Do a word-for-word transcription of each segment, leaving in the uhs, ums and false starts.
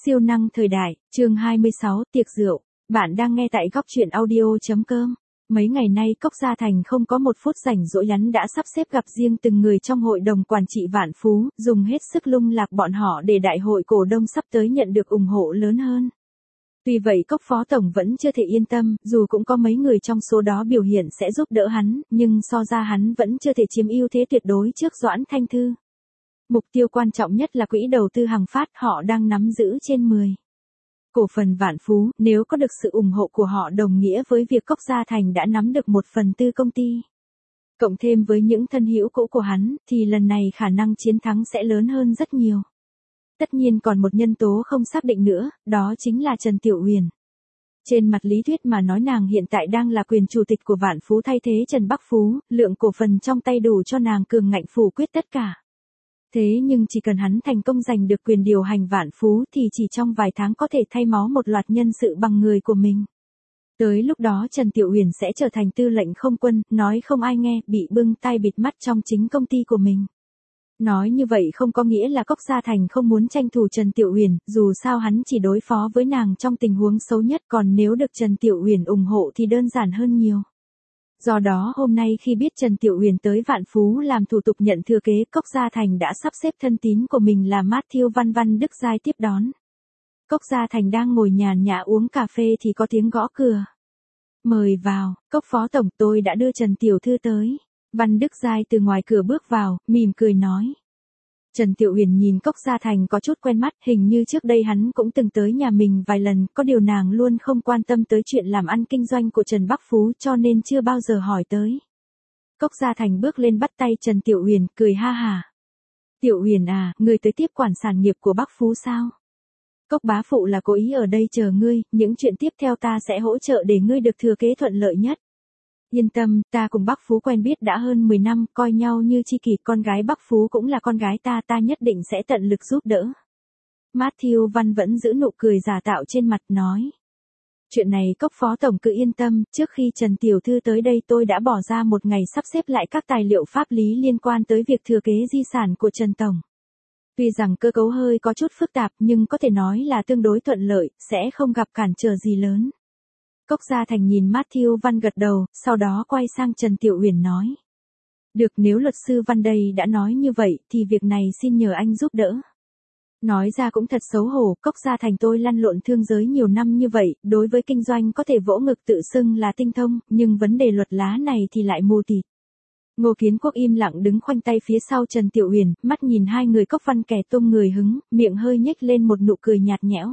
Siêu năng thời đại, chương hai mươi sáu, tiệc rượu. Bạn đang nghe tại góc truyện audio.com. Mấy ngày nay Cốc Gia Thành không có một phút rảnh rỗi, hắn đã sắp xếp gặp riêng từng người trong hội đồng quản trị Vạn Phú, dùng hết sức lung lạc bọn họ để đại hội cổ đông sắp tới nhận được ủng hộ lớn hơn. Tuy vậy Cốc Phó Tổng vẫn chưa thể yên tâm, dù cũng có mấy người trong số đó biểu hiện sẽ giúp đỡ hắn, nhưng so ra hắn vẫn chưa thể chiếm ưu thế tuyệt đối trước Doãn Thanh Thư. Mục tiêu quan trọng nhất là quỹ đầu tư Hằng Phát, họ đang nắm giữ trên mười cổ phần Vạn Phú, nếu có được sự ủng hộ của họ đồng nghĩa với việc Cốc Gia Thành đã nắm được một phần tư công ty. Cộng thêm với những thân hữu cũ của hắn, thì lần này khả năng chiến thắng sẽ lớn hơn rất nhiều. Tất nhiên còn một nhân tố không xác định nữa, đó chính là Trần Tiểu Uyển. Trên mặt lý thuyết mà nói, nàng hiện tại đang là quyền chủ tịch của Vạn Phú thay thế Trần Bắc Phú, lượng cổ phần trong tay đủ cho nàng cường ngạnh phủ quyết tất cả. Thế nhưng chỉ cần hắn thành công giành được quyền điều hành Vạn Phú thì chỉ trong vài tháng có thể thay máu một loạt nhân sự bằng người của mình. Tới lúc đó Trần Tiểu Uyển sẽ trở thành tư lệnh không quân, nói không ai nghe, bị bưng tai bịt mắt trong chính công ty của mình. Nói như vậy không có nghĩa là Cốc Gia Thành không muốn tranh thủ Trần Tiểu Uyển, dù sao hắn chỉ đối phó với nàng trong tình huống xấu nhất, còn nếu được Trần Tiểu Uyển ủng hộ thì đơn giản hơn nhiều. Do đó hôm nay khi biết Trần Tiểu Uyển tới Vạn Phú làm thủ tục nhận thừa kế, Cốc Gia Thành đã sắp xếp thân tín của mình là Matthew Văn Văn Đức Giai tiếp đón. Cốc Gia Thành đang ngồi nhàn nhã uống cà phê thì có tiếng gõ cửa. Mời vào, Cốc Phó Tổng, tôi đã đưa Trần Tiểu Thư tới. Văn Đức Giai từ ngoài cửa bước vào, mỉm cười nói. Trần Tiểu Uyển nhìn Cốc Gia Thành có chút quen mắt, hình như trước đây hắn cũng từng tới nhà mình vài lần, có điều nàng luôn không quan tâm tới chuyện làm ăn kinh doanh của Trần Bắc Phú cho nên chưa bao giờ hỏi tới. Cốc Gia Thành bước lên bắt tay Trần Tiểu Uyển, cười ha hả. Tiểu Uyển à, ngươi tới tiếp quản sản nghiệp của Bắc Phú sao? Cốc bá phụ là cố ý ở đây chờ ngươi, những chuyện tiếp theo ta sẽ hỗ trợ để ngươi được thừa kế thuận lợi nhất. Yên tâm, ta cùng Bắc Phú quen biết đã hơn mười năm, coi nhau như tri kỷ, con gái Bắc Phú cũng là con gái ta, ta nhất định sẽ tận lực giúp đỡ. Matthew Văn vẫn giữ nụ cười giả tạo trên mặt, nói. Chuyện này Cốc Phó Tổng cứ yên tâm, trước khi Trần Tiểu Thư tới đây tôi đã bỏ ra một ngày sắp xếp lại các tài liệu pháp lý liên quan tới việc thừa kế di sản của Trần Tổng. Tuy rằng cơ cấu hơi có chút phức tạp nhưng có thể nói là tương đối thuận lợi, sẽ không gặp cản trở gì lớn. Cốc Gia Thành nhìn Matthew Văn gật đầu, sau đó quay sang Trần Tiểu Uyển nói. Được, nếu luật sư Văn đây đã nói như vậy, thì việc này xin nhờ anh giúp đỡ. Nói ra cũng thật xấu hổ, Cốc Gia Thành tôi lăn lộn thương giới nhiều năm như vậy, đối với kinh doanh có thể vỗ ngực tự xưng là tinh thông, nhưng vấn đề luật lá này thì lại mù tịt. Ngô Kiến Quốc im lặng đứng khoanh tay phía sau Trần Tiểu Uyển, mắt nhìn hai người Cốc Văn kẻ tung người hứng, miệng hơi nhếch lên một nụ cười nhạt nhẽo.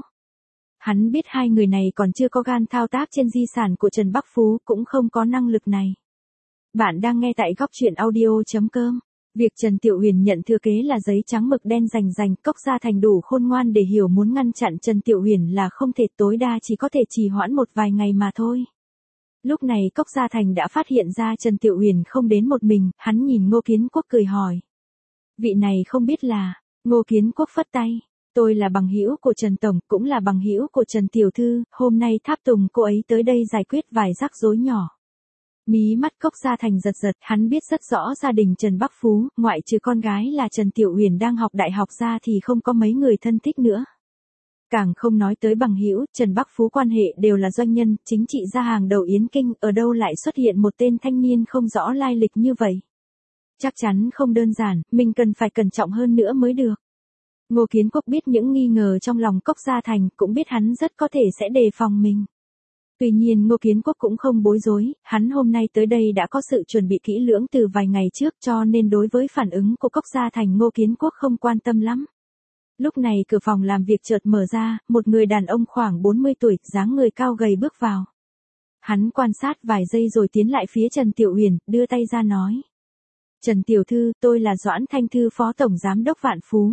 Hắn biết hai người này còn chưa có gan thao tác trên di sản của Trần Bắc Phú, cũng không có năng lực này. Bạn đang nghe tại góc truyện audio.com. Việc Trần Tiểu Uyển nhận thừa kế là giấy trắng mực đen rành rành, Cốc Gia Thành đủ khôn ngoan để hiểu muốn ngăn chặn Trần Tiểu Uyển là không thể, tối đa chỉ có thể trì hoãn một vài ngày mà thôi. Lúc này Cốc Gia Thành đã phát hiện ra Trần Tiểu Uyển không đến một mình, hắn nhìn Ngô Kiến Quốc cười hỏi. Vị này không biết là, Ngô Kiến Quốc phất tay. Tôi là bằng hữu của Trần Tổng, cũng là bằng hữu của Trần Tiểu Thư, hôm nay tháp tùng cô ấy tới đây giải quyết vài rắc rối nhỏ. Mí mắt Cốc Gia Thành giật giật, hắn biết rất rõ gia đình Trần Bắc Phú, ngoại trừ con gái là Trần Tiểu Uyển đang học đại học ra thì không có mấy người thân thích nữa. Càng không nói tới bằng hữu, Trần Bắc Phú quan hệ đều là doanh nhân, chính trị gia hàng đầu Yến Kinh, ở đâu lại xuất hiện một tên thanh niên không rõ lai lịch như vậy. Chắc chắn không đơn giản, mình cần phải cẩn trọng hơn nữa mới được. Ngô Kiến Quốc biết những nghi ngờ trong lòng Cốc Gia Thành, cũng biết hắn rất có thể sẽ đề phòng mình. Tuy nhiên Ngô Kiến Quốc cũng không bối rối, hắn hôm nay tới đây đã có sự chuẩn bị kỹ lưỡng từ vài ngày trước, cho nên đối với phản ứng của Cốc Gia Thành Ngô Kiến Quốc không quan tâm lắm. Lúc này cửa phòng làm việc chợt mở ra, một người đàn ông khoảng bốn mươi tuổi, dáng người cao gầy bước vào. Hắn quan sát vài giây rồi tiến lại phía Trần Tiểu Uyển, đưa tay ra nói. Trần Tiểu Thư, tôi là Doãn Thanh Thư, Phó Tổng Giám đốc Vạn Phú.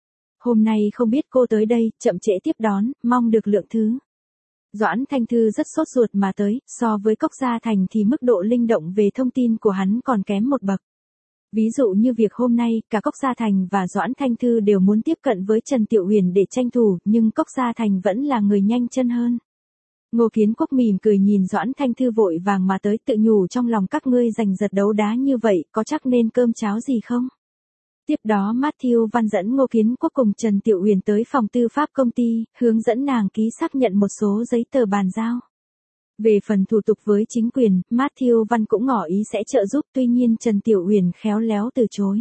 Hôm nay không biết cô tới đây, chậm trễ tiếp đón, mong được lượng thứ. Doãn Thanh Thư rất sốt ruột mà tới, so với Cốc Gia Thành thì mức độ linh động về thông tin của hắn còn kém một bậc. Ví dụ như việc hôm nay, cả Cốc Gia Thành và Doãn Thanh Thư đều muốn tiếp cận với Trần Tiểu Uyển để tranh thủ, nhưng Cốc Gia Thành vẫn là người nhanh chân hơn. Ngô Kiến Quốc mỉm cười nhìn Doãn Thanh Thư vội vàng mà tới, tự nhủ trong lòng, các ngươi giành giật đấu đá như vậy, có chắc nên cơm cháo gì không? Tiếp đó Matthew Văn dẫn Ngô Kiến Quốc cùng Trần Tiểu Uyển tới phòng tư pháp công ty, hướng dẫn nàng ký xác nhận một số giấy tờ bàn giao. Về phần thủ tục với chính quyền, Matthew Văn cũng ngỏ ý sẽ trợ giúp, tuy nhiên Trần Tiểu Uyển khéo léo từ chối.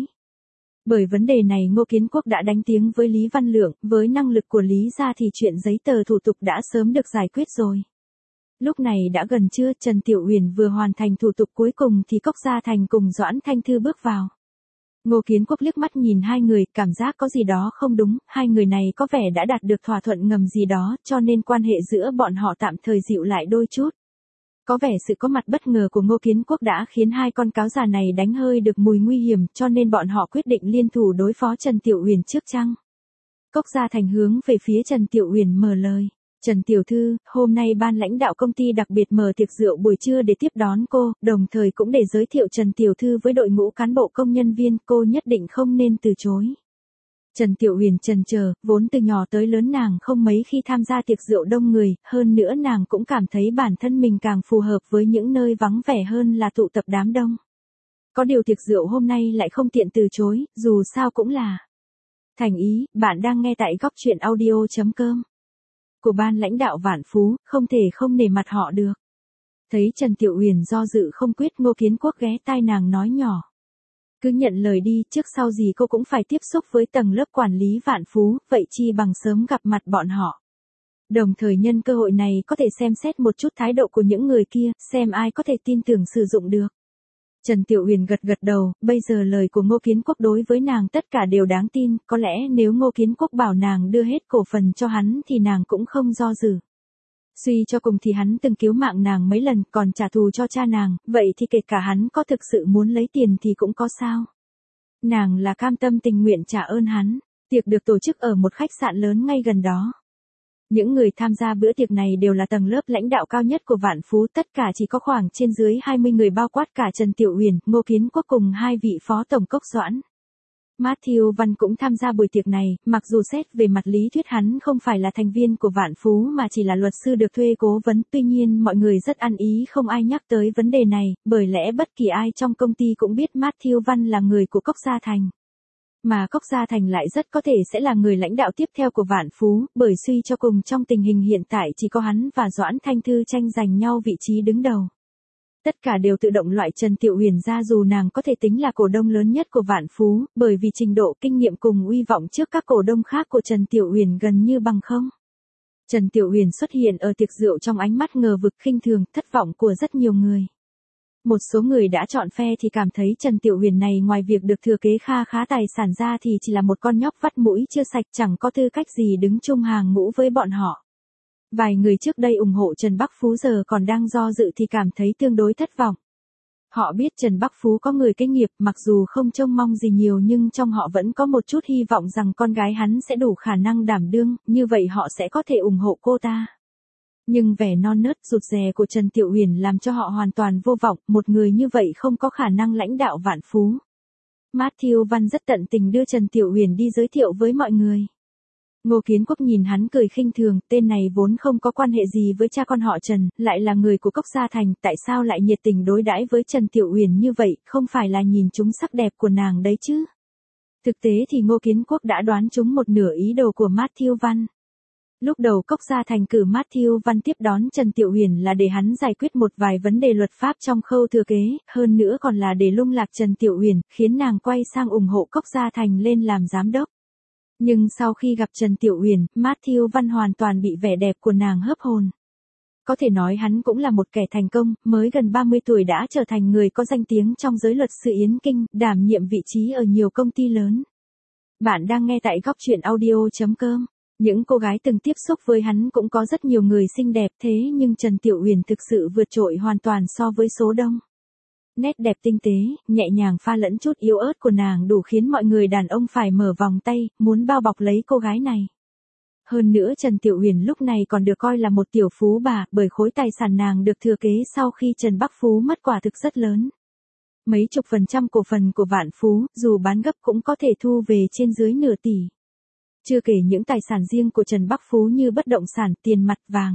Bởi vấn đề này Ngô Kiến Quốc đã đánh tiếng với Lý Văn Lượng, với năng lực của Lý gia thì chuyện giấy tờ thủ tục đã sớm được giải quyết rồi. Lúc này đã gần trưa, Trần Tiểu Uyển vừa hoàn thành thủ tục cuối cùng thì Cốc Gia Thành cùng Doãn Thanh Thư bước vào. Ngô Kiến Quốc liếc mắt nhìn hai người, cảm giác có gì đó không đúng, hai người này có vẻ đã đạt được thỏa thuận ngầm gì đó, cho nên quan hệ giữa bọn họ tạm thời dịu lại đôi chút. Có vẻ sự có mặt bất ngờ của Ngô Kiến Quốc đã khiến hai con cáo già này đánh hơi được mùi nguy hiểm, cho nên bọn họ quyết định liên thủ đối phó Trần Tiểu Uyển trước chăng. Cốc Gia Thành hướng về phía Trần Tiểu Uyển mở lời. Trần Tiểu Thư, hôm nay ban lãnh đạo công ty đặc biệt mở tiệc rượu buổi trưa để tiếp đón cô, đồng thời cũng để giới thiệu Trần Tiểu Thư với đội ngũ cán bộ công nhân viên, cô nhất định không nên từ chối. Trần Tiểu Uyển chần chờ, vốn từ nhỏ tới lớn nàng không mấy khi tham gia tiệc rượu đông người, hơn nữa nàng cũng cảm thấy bản thân mình càng phù hợp với những nơi vắng vẻ hơn là tụ tập đám đông. Có điều tiệc rượu hôm nay lại không tiện từ chối, dù sao cũng là thành ý. Bạn đang nghe tại góc truyện audio chấm com của ban lãnh đạo Vạn Phú, không thể không nể mặt họ được. Thấy Trần Tiểu Uyển do dự không quyết, Ngô Kiến Quốc ghé tai nàng nói nhỏ. Cứ nhận lời đi, trước sau gì cô cũng phải tiếp xúc với tầng lớp quản lý Vạn Phú, vậy chi bằng sớm gặp mặt bọn họ. Đồng thời nhân cơ hội này có thể xem xét một chút thái độ của những người kia, xem ai có thể tin tưởng sử dụng được. Trần Tiểu Uyển gật gật đầu, bây giờ lời của Ngô Kiến Quốc đối với nàng tất cả đều đáng tin, có lẽ nếu Ngô Kiến Quốc bảo nàng đưa hết cổ phần cho hắn thì nàng cũng không do dự. Suy cho cùng thì hắn từng cứu mạng nàng mấy lần, còn trả thù cho cha nàng, vậy thì kể cả hắn có thực sự muốn lấy tiền thì cũng có sao. Nàng là cam tâm tình nguyện trả ơn hắn. Tiệc được tổ chức ở một khách sạn lớn ngay gần đó. Những người tham gia bữa tiệc này đều là tầng lớp lãnh đạo cao nhất của Vạn Phú, tất cả chỉ có khoảng trên dưới hai mươi người bao quát cả Trần Tiểu Uyển, Ngô Kiến Quốc cùng hai vị phó tổng cốc Doãn. Matthew Văn cũng tham gia buổi tiệc này, mặc dù xét về mặt lý thuyết hắn không phải là thành viên của Vạn Phú mà chỉ là luật sư được thuê cố vấn, tuy nhiên mọi người rất ăn ý không ai nhắc tới vấn đề này, bởi lẽ bất kỳ ai trong công ty cũng biết Matthew Văn là người của Cốc Gia Thành. Mà Cốc Gia Thành lại rất có thể sẽ là người lãnh đạo tiếp theo của Vạn Phú, bởi suy cho cùng trong tình hình hiện tại chỉ có hắn và Doãn Thanh Thư tranh giành nhau vị trí đứng đầu. Tất cả đều tự động loại Trần Tiểu Uyển ra, dù nàng có thể tính là cổ đông lớn nhất của Vạn Phú, bởi vì trình độ kinh nghiệm cùng uy vọng trước các cổ đông khác của Trần Tiểu Uyển gần như bằng không. Trần Tiểu Uyển xuất hiện ở tiệc rượu trong ánh mắt ngờ vực, khinh thường, thất vọng của rất nhiều người. Một số người đã chọn phe thì cảm thấy Trần Tiểu Uyển này ngoài việc được thừa kế kha khá tài sản ra thì chỉ là một con nhóc vắt mũi chưa sạch, chẳng có tư cách gì đứng chung hàng ngũ với bọn họ. Vài người trước đây ủng hộ Trần Bắc Phú giờ còn đang do dự thì cảm thấy tương đối thất vọng. Họ biết Trần Bắc Phú có người kế nghiệp, mặc dù không trông mong gì nhiều nhưng trong họ vẫn có một chút hy vọng rằng con gái hắn sẽ đủ khả năng đảm đương, như vậy họ sẽ có thể ủng hộ cô ta. Nhưng vẻ non nớt rụt rè của Trần Tiểu Uyển làm cho họ hoàn toàn vô vọng, một người như vậy không có khả năng lãnh đạo Vạn Phú. Matthew Văn rất tận tình đưa Trần Tiểu Uyển đi giới thiệu với mọi người. Ngô Kiến Quốc nhìn hắn cười khinh thường, tên này vốn không có quan hệ gì với cha con họ Trần, lại là người của Cốc Gia Thành, tại sao lại nhiệt tình đối đãi với Trần Tiểu Uyển như vậy, không phải là nhìn trúng sắc đẹp của nàng đấy chứ. Thực tế thì Ngô Kiến Quốc đã đoán trúng một nửa ý đồ của Matthew Văn. Lúc đầu Cốc Gia Thành cử Matthew Văn tiếp đón Trần Tiểu Uyển là để hắn giải quyết một vài vấn đề luật pháp trong khâu thừa kế, hơn nữa còn là để lung lạc Trần Tiểu Uyển, khiến nàng quay sang ủng hộ Cốc Gia Thành lên làm giám đốc. Nhưng sau khi gặp Trần Tiểu Uyển, Matthew Văn hoàn toàn bị vẻ đẹp của nàng hấp hồn. Có thể nói hắn cũng là một kẻ thành công, mới gần ba mươi tuổi đã trở thành người có danh tiếng trong giới luật sư Yến Kinh, đảm nhiệm vị trí ở nhiều công ty lớn. Bạn đang nghe tại góc truyện audio chấm com. Những cô gái từng tiếp xúc với hắn cũng có rất nhiều người xinh đẹp, thế nhưng Trần Tiểu Uyển thực sự vượt trội hoàn toàn so với số đông. Nét đẹp tinh tế, nhẹ nhàng pha lẫn chút yếu ớt của nàng đủ khiến mọi người đàn ông phải mở vòng tay, muốn bao bọc lấy cô gái này. Hơn nữa Trần Tiểu Uyển lúc này còn được coi là một tiểu phú bà, bởi khối tài sản nàng được thừa kế sau khi Trần Bắc Phú mất quả thực rất lớn. Mấy chục phần trăm cổ phần của Vạn Phú, dù bán gấp cũng có thể thu về trên dưới nửa tỷ. Chưa kể những tài sản riêng của Trần Bắc Phú như bất động sản, tiền mặt, vàng.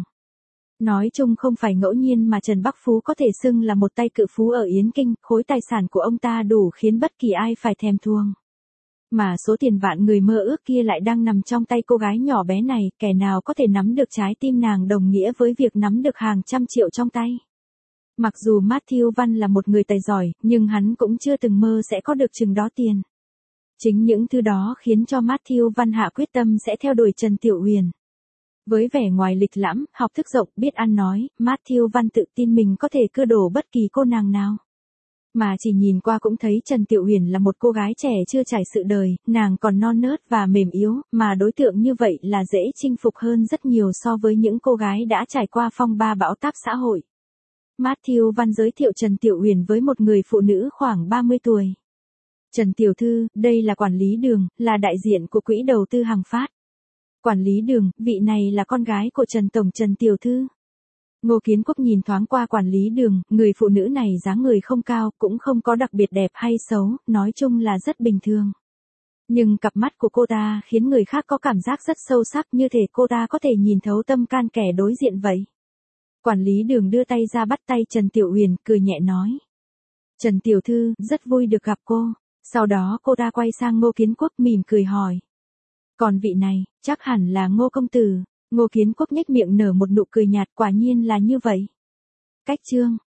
Nói chung không phải ngẫu nhiên mà Trần Bắc Phú có thể xưng là một tay cự phú ở Yến Kinh, khối tài sản của ông ta đủ khiến bất kỳ ai phải thèm thuồng. Mà số tiền vạn người mơ ước kia lại đang nằm trong tay cô gái nhỏ bé này, kẻ nào có thể nắm được trái tim nàng đồng nghĩa với việc nắm được hàng trăm triệu trong tay. Mặc dù Matthew Văn là một người tài giỏi, nhưng hắn cũng chưa từng mơ sẽ có được chừng đó tiền. Chính những thứ đó khiến cho Matthew Văn hạ quyết tâm sẽ theo đuổi Trần Tiểu Uyển. Với vẻ ngoài lịch lãm, học thức rộng, biết ăn nói, Matthew Văn tự tin mình có thể cưa đổ bất kỳ cô nàng nào. Mà chỉ nhìn qua cũng thấy Trần Tiểu Uyển là một cô gái trẻ chưa trải sự đời, nàng còn non nớt và mềm yếu, mà đối tượng như vậy là dễ chinh phục hơn rất nhiều so với những cô gái đã trải qua phong ba bão táp xã hội. Matthew Văn giới thiệu Trần Tiểu Uyển với một người phụ nữ khoảng ba mươi tuổi. Trần Tiểu Thư, đây là quản lý Đường, là đại diện của quỹ đầu tư Hằng Phát. Quản lý Đường, vị này là con gái của Trần Tổng Trần Tiểu Thư. Ngô Kiến Quốc nhìn thoáng qua quản lý Đường, người phụ nữ này dáng người không cao, cũng không có đặc biệt đẹp hay xấu, nói chung là rất bình thường. Nhưng cặp mắt của cô ta khiến người khác có cảm giác rất sâu sắc, như thể cô ta có thể nhìn thấu tâm can kẻ đối diện vậy. Quản lý Đường đưa tay ra bắt tay Trần Tiểu Uyển, cười nhẹ nói. Trần Tiểu Thư, rất vui được gặp cô. Sau đó cô ta quay sang Ngô Kiến Quốc mỉm cười hỏi. Còn vị này, chắc hẳn là Ngô Công Tử. Ngô Kiến Quốc nhếch miệng nở một nụ cười nhạt, quả nhiên là như vậy. Cách chương